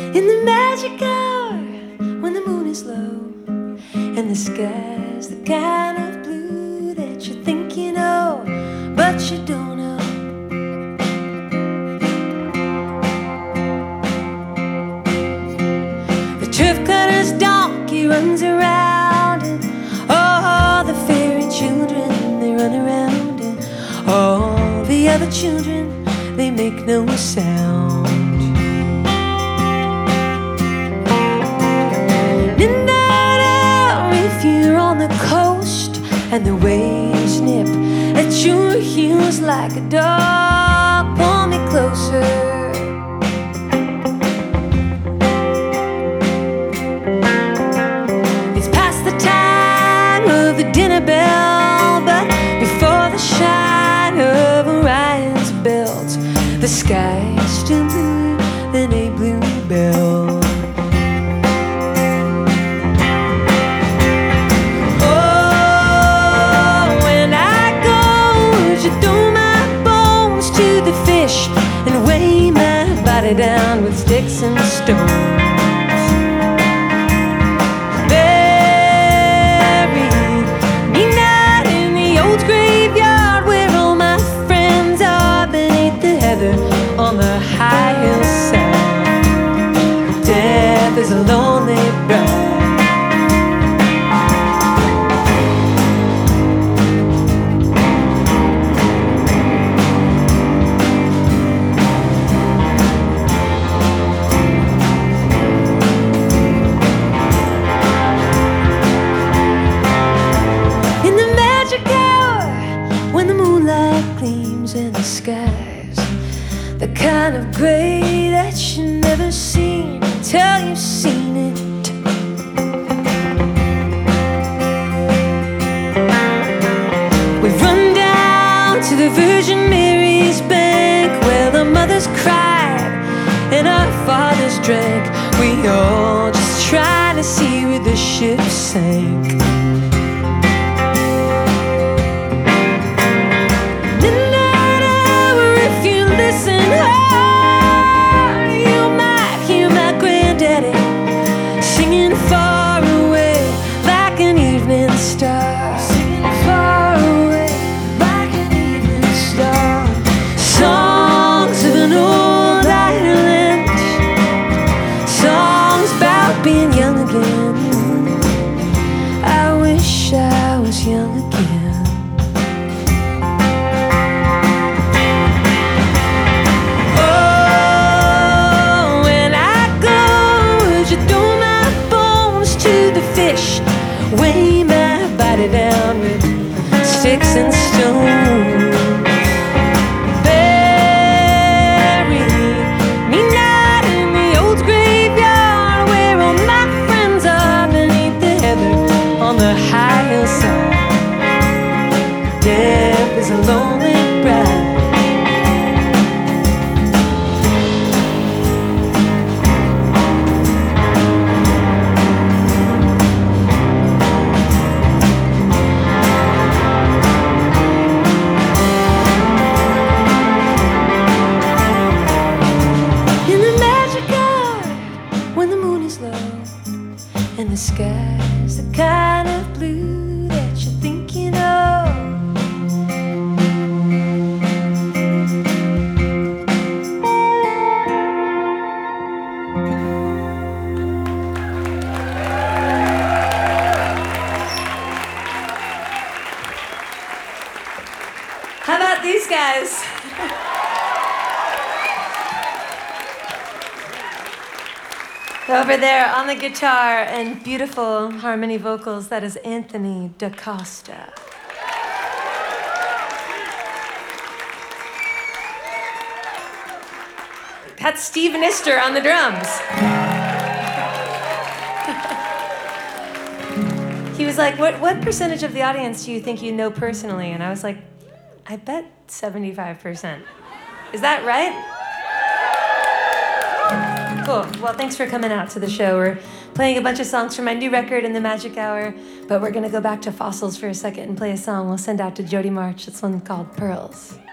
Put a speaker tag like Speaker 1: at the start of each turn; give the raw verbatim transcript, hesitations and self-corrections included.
Speaker 1: In the magic hour, when the moon is low and the sky's the kind of blue that you think you know, but you don't know. The turf cutter's donkey runs around, and all the fairy children, they run around, and all the other children, they make no sound. Midnight hour, if you're on the coast and the waves nip at your heels like a dog, pull me closer. It's past the time of the dinner bell, but before the shine of Orion's belt, the sky's still blue than a blue bell. And weigh my body down with sticks and stones. Bury me not in the old graveyard where all my friends are beneath the heather on the high hillside. Death is a lonely bride. In the skies, the kind of gray that you never seen till you've seen it. We've run down to the Virgin Mary's bank where the mothers cried and our fathers drank. We all just try to see where the ship sank. Singing far away like an evening star. Singing far away like an evening star. Songs of an old island, songs about being young again. I wish I was young again. Weigh my body down with sticks and stones. Bury me not in the old graveyard where all my friends are beneath the heather on the high hillside. Death is a lonely bride. And the sky's the kind of blue that you think you know. How about these guys? Over there on the guitar and beautiful harmony vocals, that is Anthony DaCosta. That's Steve Nister on the drums. He was like, what, what percentage of the audience do you think you know personally? And I was like, I bet seventy-five percent. Is that right? Cool. Well, thanks for coming out to the show. We're playing a bunch of songs from my new record in the Magic Hour, but we're going to go back to Fossils for a second and play a song we'll send out to Jody March. It's one called Pearls.